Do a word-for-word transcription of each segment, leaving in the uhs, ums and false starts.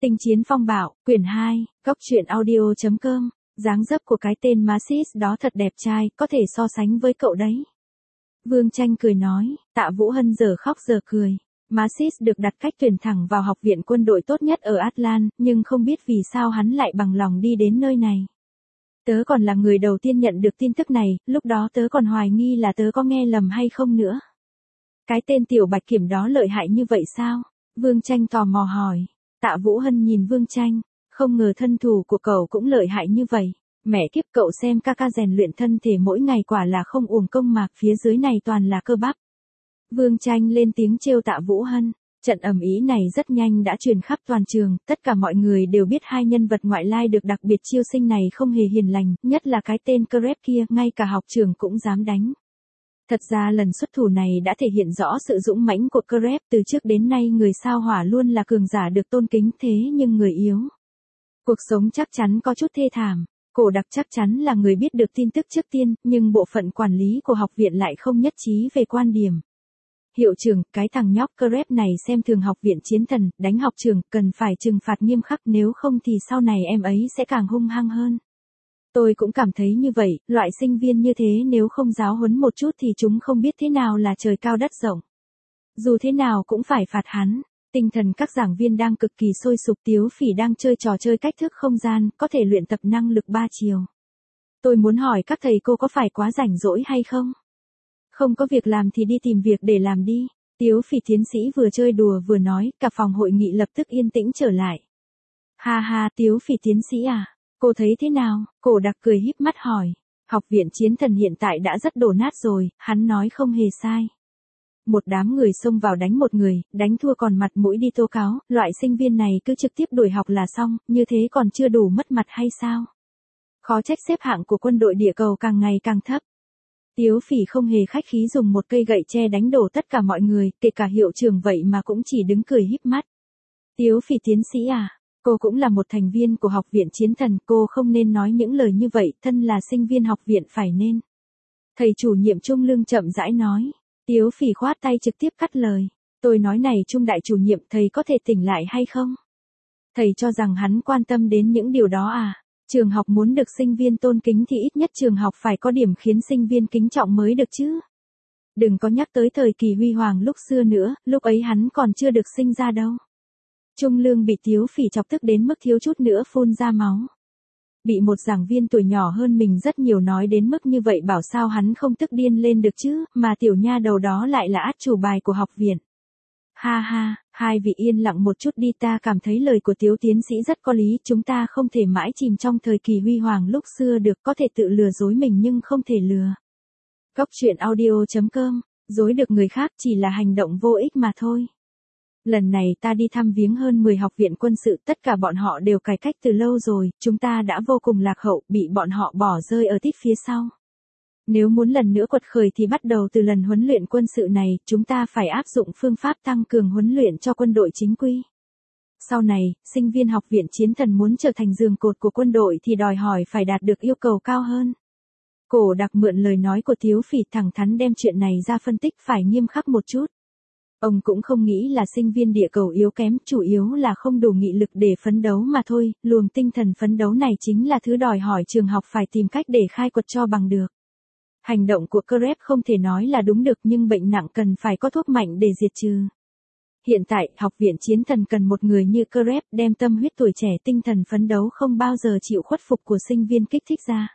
Tinh chiến phong bạo, quyển hai, góc truyện audio chấm com, dáng dấp của cái tên Maxis đó thật đẹp trai, có thể so sánh với cậu đấy. Vương Tranh cười nói, Tạ Vũ Hân giờ khóc giờ cười. Maxis được đặt cách tuyển thẳng vào học viện quân đội tốt nhất ở Atlan, nhưng không biết vì sao hắn lại bằng lòng đi đến nơi này. Tớ còn là người đầu tiên nhận được tin tức này, lúc đó tớ còn hoài nghi là tớ có nghe lầm hay không nữa. Cái tên tiểu bạch kiểm đó lợi hại như vậy sao? Vương Tranh tò mò hỏi. Tạ Vũ Hân nhìn Vương Tranh, không ngờ thân thủ của cậu cũng lợi hại như vậy. Mẹ kiếp, cậu xem ca ca rèn luyện thân thể mỗi ngày quả là không uổng công mà, phía dưới này toàn là cơ bắp. Vương Tranh lên tiếng trêu Tạ Vũ Hân. Trận ầm ĩ này rất nhanh đã truyền khắp toàn trường, tất cả mọi người đều biết hai nhân vật ngoại lai được đặc biệt chiêu sinh này không hề hiền lành, nhất là cái tên Crep kia, ngay cả học trưởng cũng dám đánh. Thật ra lần xuất thủ này đã thể hiện rõ sự dũng mãnh của Crep, từ trước đến nay người sao hỏa luôn là cường giả được tôn kính, thế nhưng người yếu. Cuộc sống chắc chắn có chút thê thảm. Cổ Đặc chắc chắn là người biết được tin tức trước tiên, nhưng bộ phận quản lý của học viện lại không nhất trí về quan điểm. Hiệu trưởng, cái thằng nhóc Crep này xem thường học viện chiến thần, đánh học trưởng, cần phải trừng phạt nghiêm khắc, nếu không thì sau này em ấy sẽ càng hung hăng hơn. Tôi cũng cảm thấy như vậy, loại sinh viên như thế nếu không giáo huấn một chút thì chúng không biết thế nào là trời cao đất rộng. Dù thế nào cũng phải phạt hắn. Tinh thần các giảng viên đang cực kỳ sôi sục, Tiếu Phỉ đang chơi trò chơi cách thức không gian, có thể luyện tập năng lực ba chiều. Tôi muốn hỏi các thầy cô có phải quá rảnh rỗi hay không? Không có việc làm thì đi tìm việc để làm đi. Tiếu Phỉ tiến sĩ vừa chơi đùa vừa nói, cả phòng hội nghị lập tức yên tĩnh trở lại. Ha ha, Tiếu Phỉ tiến sĩ à? Cô thấy thế nào? Cổ Đặc cười híp mắt hỏi. Học viện chiến thần hiện tại đã rất đổ nát rồi, hắn nói không hề sai. Một đám người xông vào đánh một người, đánh thua còn mặt mũi đi tố cáo, loại sinh viên này cứ trực tiếp đuổi học là xong, như thế còn chưa đủ mất mặt hay sao? Khó trách xếp hạng của quân đội địa cầu càng ngày càng thấp. Tiếu Phỉ không hề khách khí dùng một cây gậy tre đánh đổ tất cả mọi người, kể cả hiệu trưởng vậy mà cũng chỉ đứng cười híp mắt. Tiếu Phỉ tiến sĩ à? Cô cũng là một thành viên của học viện chiến thần, cô không nên nói những lời như vậy, thân là sinh viên học viện phải nên. Thầy chủ nhiệm Trung Lương chậm rãi nói. Tiếu Phỉ khoát tay trực tiếp cắt lời. Tôi nói này Trung đại chủ nhiệm, thầy có thể tỉnh lại hay không? Thầy cho rằng hắn quan tâm đến những điều đó à? Trường học muốn được sinh viên tôn kính thì ít nhất trường học phải có điểm khiến sinh viên kính trọng mới được chứ. Đừng có nhắc tới thời kỳ huy hoàng lúc xưa nữa, lúc ấy hắn còn chưa được sinh ra đâu. Trung Lương bị Tiếu Phỉ chọc tức đến mức thiếu chút nữa phun ra máu. Bị một giảng viên tuổi nhỏ hơn mình rất nhiều nói đến mức như vậy bảo sao hắn không tức điên lên được chứ, mà tiểu nha đầu đó lại là át chủ bài của học viện. Ha ha, hai vị yên lặng một chút đi, ta cảm thấy lời của Tiếu tiến sĩ rất có lý, chúng ta không thể mãi chìm trong thời kỳ huy hoàng lúc xưa được, có thể tự lừa dối mình nhưng không thể lừa. Góc truyện audio chấm com, dối được người khác chỉ là hành động vô ích mà thôi. Lần này ta đi thăm viếng hơn mười học viện quân sự, tất cả bọn họ đều cải cách từ lâu rồi, chúng ta đã vô cùng lạc hậu, bị bọn họ bỏ rơi ở tít phía sau. Nếu muốn lần nữa quật khởi thì bắt đầu từ lần huấn luyện quân sự này, chúng ta phải áp dụng phương pháp tăng cường huấn luyện cho quân đội chính quy. Sau này, sinh viên học viện chiến thần muốn trở thành giường cột của quân đội thì đòi hỏi phải đạt được yêu cầu cao hơn. Cổ Đặc mượn lời nói của Tiếu Phỉ thẳng thắn đem chuyện này ra phân tích phải nghiêm khắc một chút. Ông cũng không nghĩ là sinh viên địa cầu yếu kém, chủ yếu là không đủ nghị lực để phấn đấu mà thôi, luồng tinh thần phấn đấu này chính là thứ đòi hỏi trường học phải tìm cách để khai quật cho bằng được. Hành động của Crep không thể nói là đúng được nhưng bệnh nặng cần phải có thuốc mạnh để diệt trừ. Hiện tại, học viện chiến thần cần một người như Crep đem tâm huyết tuổi trẻ tinh thần phấn đấu không bao giờ chịu khuất phục của sinh viên kích thích ra.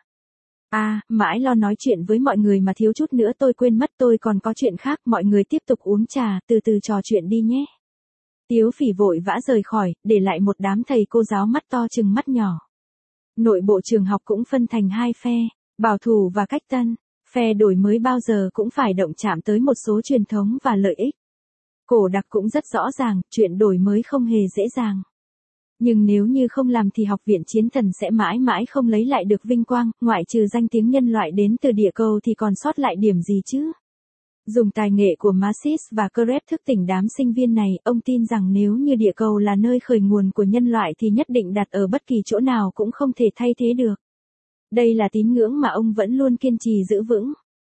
À, mãi lo nói chuyện với mọi người mà thiếu chút nữa tôi quên mất tôi còn có chuyện khác, mọi người tiếp tục uống trà, từ từ trò chuyện đi nhé. Tiếu Phỉ vội vã rời khỏi, để lại một đám thầy cô giáo mắt to chừng mắt nhỏ. Nội bộ trường học cũng phân thành hai phe, bảo thủ và cách tân, phe đổi mới bao giờ cũng phải động chạm tới một số truyền thống và lợi ích. Cổ Đặc cũng rất rõ ràng, chuyện đổi mới không hề dễ dàng. Nhưng nếu như không làm thì học viện chiến thần sẽ mãi mãi không lấy lại được vinh quang, ngoại trừ danh tiếng nhân loại đến từ địa cầu thì còn sót lại điểm gì chứ? Dùng tài nghệ của Maxis và Crep thức tỉnh đám sinh viên này, ông tin rằng nếu như địa cầu là nơi khởi nguồn của nhân loại thì nhất định đặt ở bất kỳ chỗ nào cũng không thể thay thế được. Đây là tín ngưỡng mà ông vẫn luôn kiên trì giữ vững.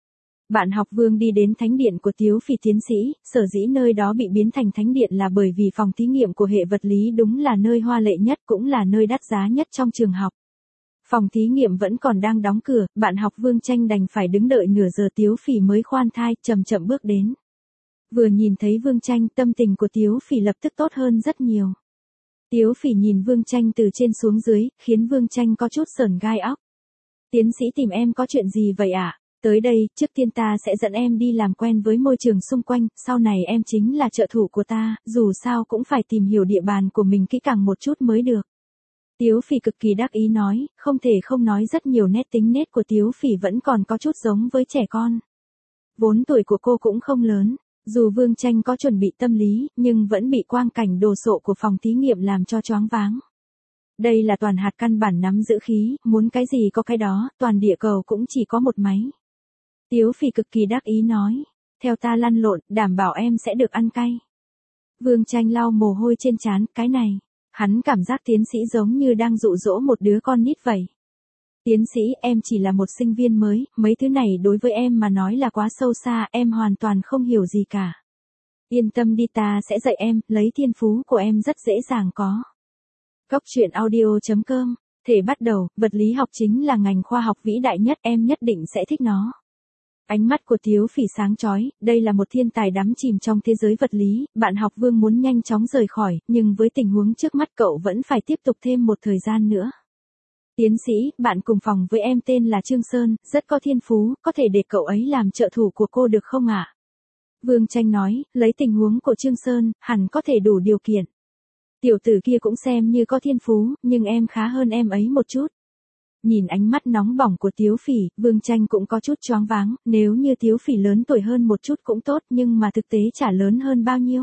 Bạn học Vương đi đến thánh điện của Tiếu Phỉ tiến sĩ, sở dĩ nơi đó bị biến thành thánh điện là bởi vì phòng thí nghiệm của hệ vật lý đúng là nơi hoa lệ nhất cũng là nơi đắt giá nhất trong trường học. Phòng thí nghiệm vẫn còn đang đóng cửa, bạn học Vương Tranh đành phải đứng đợi nửa giờ Tiếu Phỉ mới khoan thai, chậm chậm bước đến. Vừa nhìn thấy Vương Tranh, tâm tình của Tiếu Phỉ lập tức tốt hơn rất nhiều. Tiếu Phỉ nhìn Vương Tranh từ trên xuống dưới, khiến Vương Tranh có chút sởn gai óc. Tiến sĩ tìm em có chuyện gì vậy ạ? À? Tới đây, trước tiên ta sẽ dẫn em đi làm quen với môi trường xung quanh, sau này em chính là trợ thủ của ta, dù sao cũng phải tìm hiểu địa bàn của mình kỹ càng một chút mới được. Tiếu Phỉ cực kỳ đắc ý nói, không thể không nói rất nhiều nét tính nết của Tiếu Phỉ vẫn còn có chút giống với trẻ con. Vốn tuổi của cô cũng không lớn, dù Vương Tranh có chuẩn bị tâm lý, nhưng vẫn bị quang cảnh đồ sộ của phòng thí nghiệm làm cho choáng váng. Đây là toàn hạt căn bản nắm giữ khí, muốn cái gì có cái đó, toàn địa cầu cũng chỉ có một máy. Tiếu Phỉ cực kỳ đắc ý nói, theo ta lăn lộn, đảm bảo em sẽ được ăn cay. Vương Tranh lau mồ hôi trên trán, cái này, hắn cảm giác tiến sĩ giống như đang dụ dỗ một đứa con nít vậy. Tiến sĩ, em chỉ là một sinh viên mới, mấy thứ này đối với em mà nói là quá sâu xa, em hoàn toàn không hiểu gì cả. Yên tâm đi, ta sẽ dạy em, lấy thiên phú của em rất dễ dàng có. Cốc truyện audio chấm com, thể bắt đầu, vật lý học chính là ngành khoa học vĩ đại nhất, em nhất định sẽ thích nó. Ánh mắt của Tiếu Phỉ sáng chói, đây là một thiên tài đắm chìm trong thế giới vật lý, bạn học Vương muốn nhanh chóng rời khỏi, nhưng với tình huống trước mắt cậu vẫn phải tiếp tục thêm một thời gian nữa. Tiến sĩ, bạn cùng phòng với em tên là Trương Sơn, rất có thiên phú, có thể để cậu ấy làm trợ thủ của cô được không ạ? Vương Tranh nói, lấy tình huống của Trương Sơn, hẳn có thể đủ điều kiện. Tiểu tử kia cũng xem như có thiên phú, nhưng em khá hơn em ấy một chút. Nhìn ánh mắt nóng bỏng của Tiếu Phỉ, Vương Tranh cũng có chút choáng váng, nếu như Tiếu Phỉ lớn tuổi hơn một chút cũng tốt, nhưng mà thực tế chả lớn hơn bao nhiêu.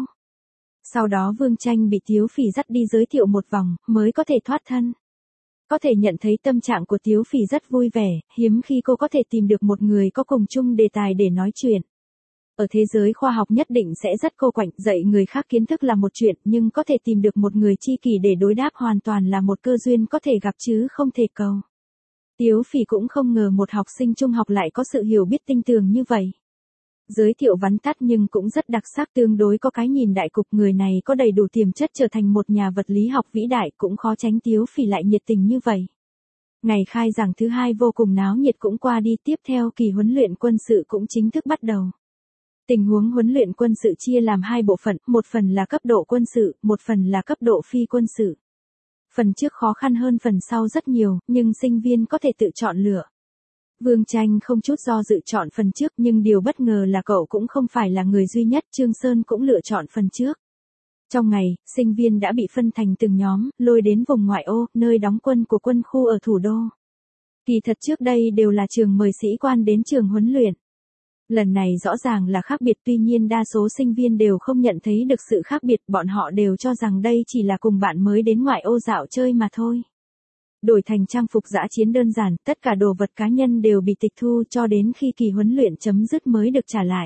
Sau đó Vương Tranh bị Tiếu Phỉ dắt đi giới thiệu một vòng, mới có thể thoát thân. Có thể nhận thấy tâm trạng của Tiếu Phỉ rất vui vẻ, hiếm khi cô có thể tìm được một người có cùng chung đề tài để nói chuyện. Ở thế giới khoa học nhất định sẽ rất cô quạnh, dạy người khác kiến thức là một chuyện, nhưng có thể tìm được một người tri kỷ để đối đáp hoàn toàn là một cơ duyên có thể gặp chứ không thể cầu. Tiếu Phỉ cũng không ngờ một học sinh trung học lại có sự hiểu biết tinh tường như vậy. Giới thiệu vắn tắt nhưng cũng rất đặc sắc, tương đối có cái nhìn đại cục, người này có đầy đủ tiềm chất trở thành một nhà vật lý học vĩ đại, cũng khó tránh Tiếu Phỉ lại nhiệt tình như vậy. Ngày khai giảng thứ hai vô cùng náo nhiệt cũng qua đi, tiếp theo kỳ huấn luyện quân sự cũng chính thức bắt đầu. Tình huống huấn luyện quân sự chia làm hai bộ phận, một phần là cấp độ quân sự, một phần là cấp độ phi quân sự. Phần trước khó khăn hơn phần sau rất nhiều, nhưng sinh viên có thể tự chọn lựa. Vương Tranh không chút do dự chọn phần trước, nhưng điều bất ngờ là cậu cũng không phải là người duy nhất, Trương Sơn cũng lựa chọn phần trước. Trong ngày, sinh viên đã bị phân thành từng nhóm, lôi đến vùng ngoại ô, nơi đóng quân của quân khu ở thủ đô. Kỳ thật trước đây đều là trường mời sĩ quan đến trường huấn luyện. Lần này rõ ràng là khác biệt, tuy nhiên đa số sinh viên đều không nhận thấy được sự khác biệt, bọn họ đều cho rằng đây chỉ là cùng bạn mới đến ngoại ô dạo chơi mà thôi. Đổi thành trang phục dã chiến đơn giản, tất cả đồ vật cá nhân đều bị tịch thu cho đến khi kỳ huấn luyện chấm dứt mới được trả lại.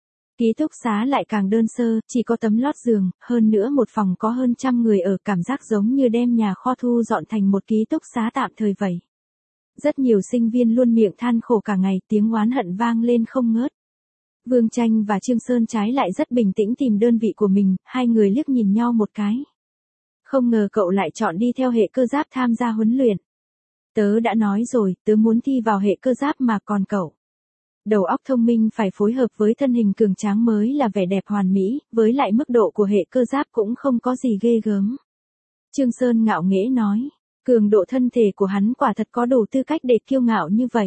Ký túc xá lại càng đơn sơ, chỉ có tấm lót giường, hơn nữa một phòng có hơn trăm người ở, cảm giác giống như đem nhà kho thu dọn thành một ký túc xá tạm thời vậy. Rất nhiều sinh viên luôn miệng than khổ cả ngày, tiếng oán hận vang lên không ngớt. Vương Tranh và Trương Sơn trái lại rất bình tĩnh tìm đơn vị của mình, hai người liếc nhìn nhau một cái. Không ngờ cậu lại chọn đi theo hệ cơ giáp tham gia huấn luyện. Tớ đã nói rồi, tớ muốn thi vào hệ cơ giáp mà còn cậu. Đầu óc thông minh phải phối hợp với thân hình cường tráng mới là vẻ đẹp hoàn mỹ, với lại mức độ của hệ cơ giáp cũng không có gì ghê gớm. Trương Sơn ngạo nghễ nói, cường độ thân thể của hắn quả thật có đủ tư cách để kiêu ngạo như vậy.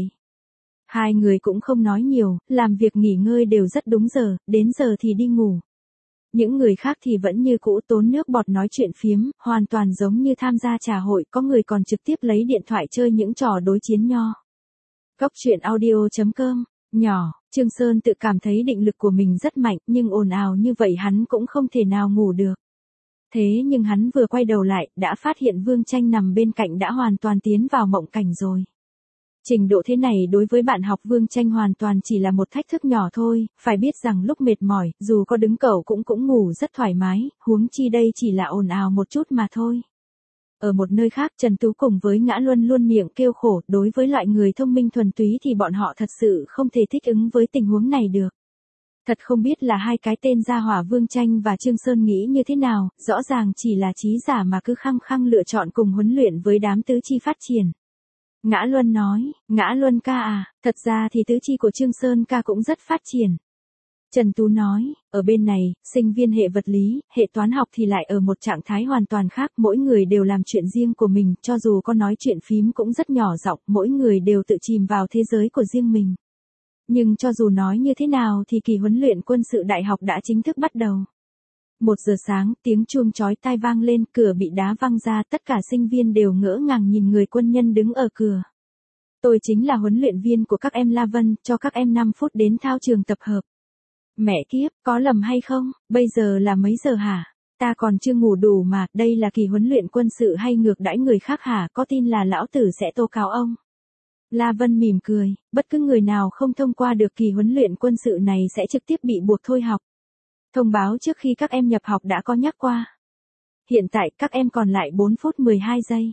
Hai người cũng không nói nhiều, làm việc nghỉ ngơi đều rất đúng giờ, đến giờ thì đi ngủ. Những người khác thì vẫn như cũ tốn nước bọt nói chuyện phiếm, hoàn toàn giống như tham gia trà hội, có người còn trực tiếp lấy điện thoại chơi những trò đối chiến nho. Cốc truyện audio chấm com, nhỏ, Trương Sơn tự cảm thấy định lực của mình rất mạnh, nhưng ồn ào như vậy hắn cũng không thể nào ngủ được. Thế nhưng hắn vừa quay đầu lại, đã phát hiện Vương Tranh nằm bên cạnh đã hoàn toàn tiến vào mộng cảnh rồi. Trình độ thế này đối với bạn học Vương Tranh hoàn toàn chỉ là một thách thức nhỏ thôi, phải biết rằng lúc mệt mỏi, dù có đứng cẩu cũng cũng ngủ rất thoải mái, huống chi đây chỉ là ồn ào một chút mà thôi. Ở một nơi khác Trần Tú cùng với Ngã Luân luôn miệng kêu khổ, đối với loại người thông minh thuần túy thì bọn họ thật sự không thể thích ứng với tình huống này được. Thật không biết là hai cái tên gia hỏa Vương Tranh và Trương Sơn nghĩ như thế nào, rõ ràng chỉ là trí giả mà cứ khăng khăng lựa chọn cùng huấn luyện với đám tứ chi phát triển. Ngã Luân nói, Ngã Luân ca à, thật ra thì tứ chi của Trương Sơn ca cũng rất phát triển. Trần Tú nói, ở bên này, sinh viên hệ vật lý, hệ toán học thì lại ở một trạng thái hoàn toàn khác, mỗi người đều làm chuyện riêng của mình, cho dù có nói chuyện phím cũng rất nhỏ giọng, mỗi người đều tự chìm vào thế giới của riêng mình. Nhưng cho dù nói như thế nào thì kỳ huấn luyện quân sự đại học đã chính thức bắt đầu. Một giờ sáng, tiếng chuông chói tai vang lên, cửa bị đá văng ra, tất cả sinh viên đều ngỡ ngàng nhìn người quân nhân đứng ở cửa. Tôi chính là huấn luyện viên của các em La Vân, cho các em năm phút đến thao trường tập hợp. Mẹ kiếp, có lầm hay không, bây giờ là mấy giờ hả? Ta còn chưa ngủ đủ mà, đây là kỳ huấn luyện quân sự hay ngược đãi người khác hả, có tin là lão tử sẽ tố cáo ông? La Vân mỉm cười, bất cứ người nào không thông qua được kỳ huấn luyện quân sự này sẽ trực tiếp bị buộc thôi học. Thông báo trước khi các em nhập học đã có nhắc qua. Hiện tại các em còn lại bốn phút mười hai giây.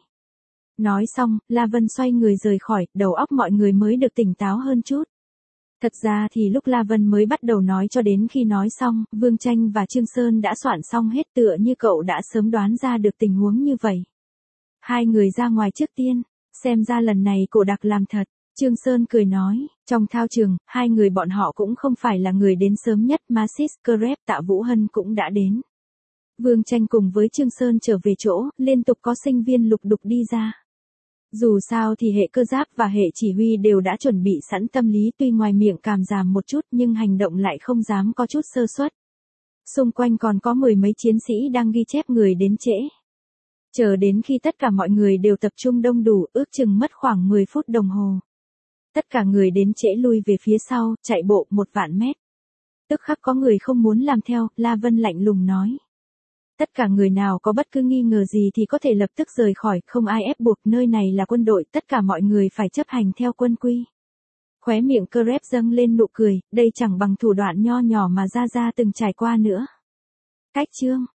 Nói xong, La Vân xoay người rời khỏi, đầu óc mọi người mới được tỉnh táo hơn chút. Thật ra thì lúc La Vân mới bắt đầu nói cho đến khi nói xong, Vương Tranh và Trương Sơn đã soạn xong hết, tựa như cậu đã sớm đoán ra được tình huống như vậy. Hai người ra ngoài trước tiên, xem ra lần này cổ đặc làm thật. Trương Sơn cười nói, trong thao trường, hai người bọn họ cũng không phải là người đến sớm nhất, Masis, Krep, Tạ Vũ Hân cũng đã đến. Vương Tranh cùng với Trương Sơn trở về chỗ, liên tục có sinh viên lục đục đi ra. Dù sao thì hệ cơ giáp và hệ chỉ huy đều đã chuẩn bị sẵn tâm lý, tuy ngoài miệng cảm giảm một chút nhưng hành động lại không dám có chút sơ suất. Xung quanh còn có mười mấy chiến sĩ đang ghi chép người đến trễ. Chờ đến khi tất cả mọi người đều tập trung đông đủ, ước chừng mất khoảng mười phút đồng hồ. Tất cả người đến trễ lui về phía sau, chạy bộ một vạn mét. Tức khắc có người không muốn làm theo, La Vân lạnh lùng nói. Tất cả người nào có bất cứ nghi ngờ gì thì có thể lập tức rời khỏi, không ai ép buộc, nơi này là quân đội, tất cả mọi người phải chấp hành theo quân quy. Khóe miệng Krep dâng lên nụ cười, đây chẳng bằng thủ đoạn nho nhỏ mà Gia Gia từng trải qua nữa. Cách chương